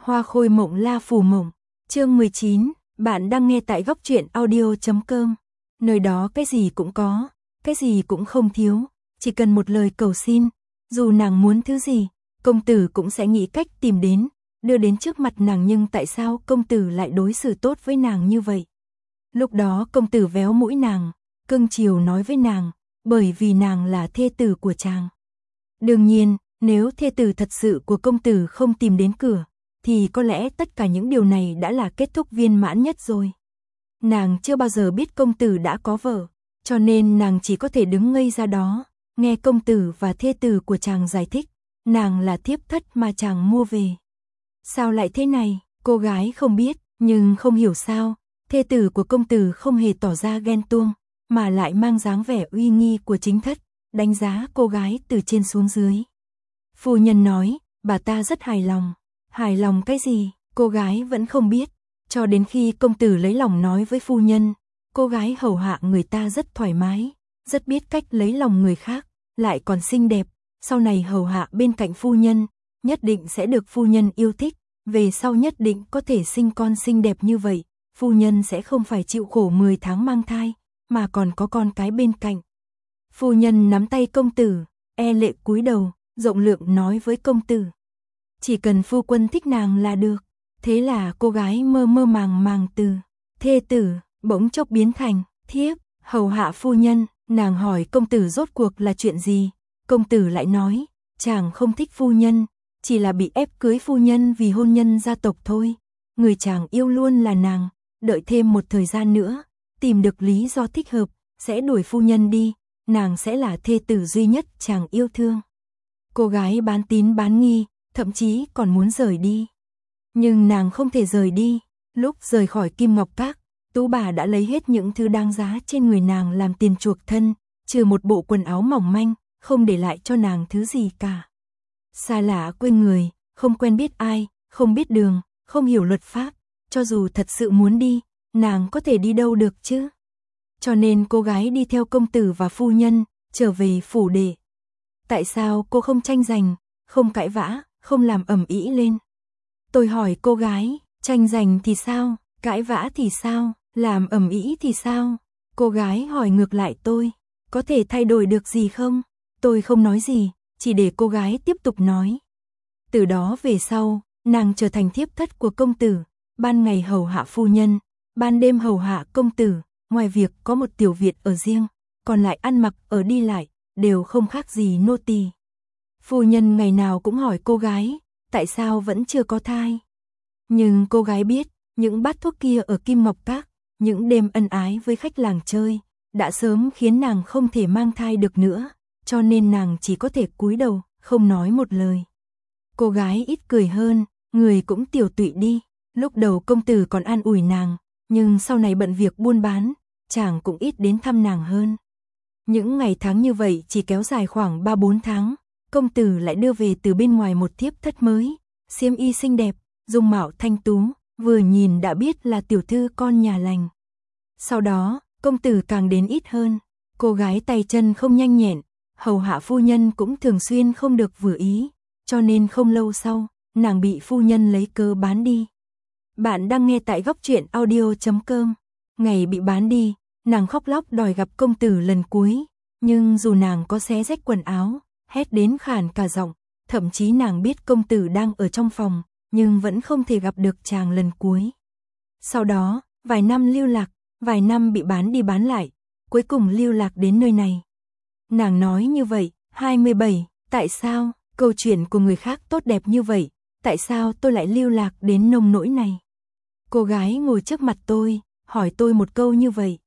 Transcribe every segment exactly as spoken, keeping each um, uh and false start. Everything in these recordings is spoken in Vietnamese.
Hoa khôi mộng la phù mộng. Chương mười chín, bạn đang nghe tại góc truyện audio chấm com. Nơi đó cái gì cũng có, cái gì cũng không thiếu, chỉ cần một lời cầu xin, dù nàng muốn thứ gì, công tử cũng sẽ nghĩ cách tìm đến, đưa đến trước mặt nàng. Nhưng tại sao công tử lại đối xử tốt với nàng như vậy? Lúc đó công tử véo mũi nàng, cưng chiều nói với nàng, bởi vì nàng là thê tử của chàng. Đương nhiên, nếu thê tử thật sự của công tử không tìm đến cửa, thì có lẽ tất cả những điều này đã là kết thúc viên mãn nhất rồi. Nàng chưa bao giờ biết công tử đã có vợ, cho nên nàng chỉ có thể đứng ngây ra đó, nghe công tử và thê tử của chàng giải thích, nàng là thiếp thất mà chàng mua về. Sao lại thế này? Cô gái không biết, nhưng không hiểu sao, thê tử của công tử không hề tỏ ra ghen tuông, mà lại mang dáng vẻ uy nghi của chính thất, đánh giá cô gái từ trên xuống dưới. Phu nhân nói, bà ta rất hài lòng. Hài lòng cái gì? Cô gái vẫn không biết, cho đến khi công tử lấy lòng nói với phu nhân, cô gái hầu hạ người ta rất thoải mái, rất biết cách lấy lòng người khác, lại còn xinh đẹp, sau này hầu hạ bên cạnh phu nhân, nhất định sẽ được phu nhân yêu thích, về sau nhất định có thể sinh con xinh đẹp như vậy, phu nhân sẽ không phải chịu khổ mười tháng mang thai, mà còn có con cái bên cạnh. Phu nhân nắm tay công tử, e lệ cúi đầu, rộng lượng nói với công tử. Chỉ cần phu quân thích nàng là được. Thế là cô gái mơ mơ màng màng từ thê tử, bỗng chốc biến thành thiếp, hầu hạ phu nhân. Nàng hỏi công tử rốt cuộc là chuyện gì. Công tử lại nói, chàng không thích phu nhân, chỉ là bị ép cưới phu nhân vì hôn nhân gia tộc thôi. Người chàng yêu luôn là nàng, đợi thêm một thời gian nữa, tìm được lý do thích hợp, sẽ đuổi phu nhân đi, nàng sẽ là thê tử duy nhất chàng yêu thương. Cô gái bán tín bán nghi, thậm chí còn muốn rời đi. Nhưng nàng không thể rời đi, lúc rời khỏi Kim Ngọc Các, tú bà đã lấy hết những thứ đáng giá trên người nàng làm tiền chuộc thân, trừ một bộ quần áo mỏng manh, không để lại cho nàng thứ gì cả. Xa lạ quên người, không quen biết ai, không biết đường, không hiểu luật pháp, cho dù thật sự muốn đi, nàng có thể đi đâu được chứ? Cho nên cô gái đi theo công tử và phu nhân, trở về phủ đệ. Tại sao cô không tranh giành, không cãi vã, không làm ầm ĩ lên? Tôi hỏi cô gái, tranh giành thì sao, cãi vã thì sao, làm ầm ĩ thì sao? Cô gái hỏi ngược lại tôi, có thể thay đổi được gì không? Tôi không nói gì, chỉ để cô gái tiếp tục nói. Từ đó về sau, nàng trở thành thiếp thất của công tử, ban ngày hầu hạ phu nhân, ban đêm hầu hạ công tử, ngoài việc có một tiểu viện ở riêng, còn lại ăn mặc ở đi lại, đều không khác gì nô tỳ. Phu nhân ngày nào cũng hỏi cô gái, tại sao vẫn chưa có thai? Nhưng cô gái biết, những bát thuốc kia ở Kim Ngọc Các, những đêm ân ái với khách làng chơi, đã sớm khiến nàng không thể mang thai được nữa, cho nên nàng chỉ có thể cúi đầu, không nói một lời. Cô gái ít cười hơn, người cũng tiểu tụy đi, lúc đầu công tử còn an ủi nàng, nhưng sau này bận việc buôn bán, chàng cũng ít đến thăm nàng hơn. Những ngày tháng như vậy chỉ kéo dài khoảng ba bốn tháng, công tử lại đưa về từ bên ngoài một thiếp thất mới, xiêm y xinh đẹp, dung mạo thanh tú, vừa nhìn đã biết là tiểu thư con nhà lành. Sau đó, công tử càng đến ít hơn, cô gái tay chân không nhanh nhẹn, hầu hạ phu nhân cũng thường xuyên không được vừa ý, cho nên không lâu sau, nàng bị phu nhân lấy cớ bán đi. Bạn đang nghe tại góc truyện audio chấm com. Ngày bị bán đi, nàng khóc lóc đòi gặp công tử lần cuối, nhưng dù nàng có xé rách quần áo, hét đến khản cả giọng, thậm chí nàng biết công tử đang ở trong phòng, nhưng vẫn không thể gặp được chàng lần cuối. Sau đó, vài năm lưu lạc, vài năm bị bán đi bán lại, cuối cùng lưu lạc đến nơi này. Nàng nói như vậy, hai mươi bảy, tại sao, câu chuyện của người khác tốt đẹp như vậy, tại sao tôi lại lưu lạc đến nông nỗi này? Cô gái ngồi trước mặt tôi, hỏi tôi một câu như vậy.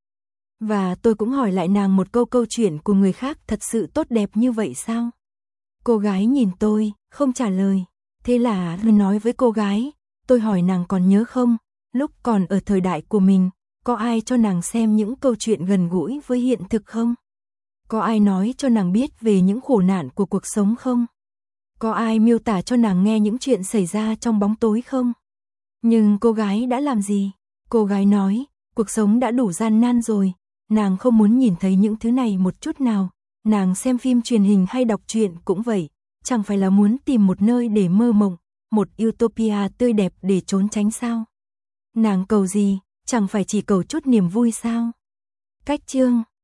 Và tôi cũng hỏi lại nàng một câu, câu chuyện của người khác thật sự tốt đẹp như vậy sao? Cô gái nhìn tôi, không trả lời. Thế là tôi nói với cô gái, tôi hỏi nàng còn nhớ không, lúc còn ở thời đại của mình, có ai cho nàng xem những câu chuyện gần gũi với hiện thực không? Có ai nói cho nàng biết về những khổ nạn của cuộc sống không? Có ai miêu tả cho nàng nghe những chuyện xảy ra trong bóng tối không? Nhưng cô gái đã làm gì? Cô gái nói, cuộc sống đã đủ gian nan rồi, nàng không muốn nhìn thấy những thứ này một chút nào. Nàng xem phim truyền hình hay đọc truyện cũng vậy, chẳng phải là muốn tìm một nơi để mơ mộng, một utopia tươi đẹp để trốn tránh sao? Nàng cầu gì, chẳng phải chỉ cầu chút niềm vui sao? Cách chương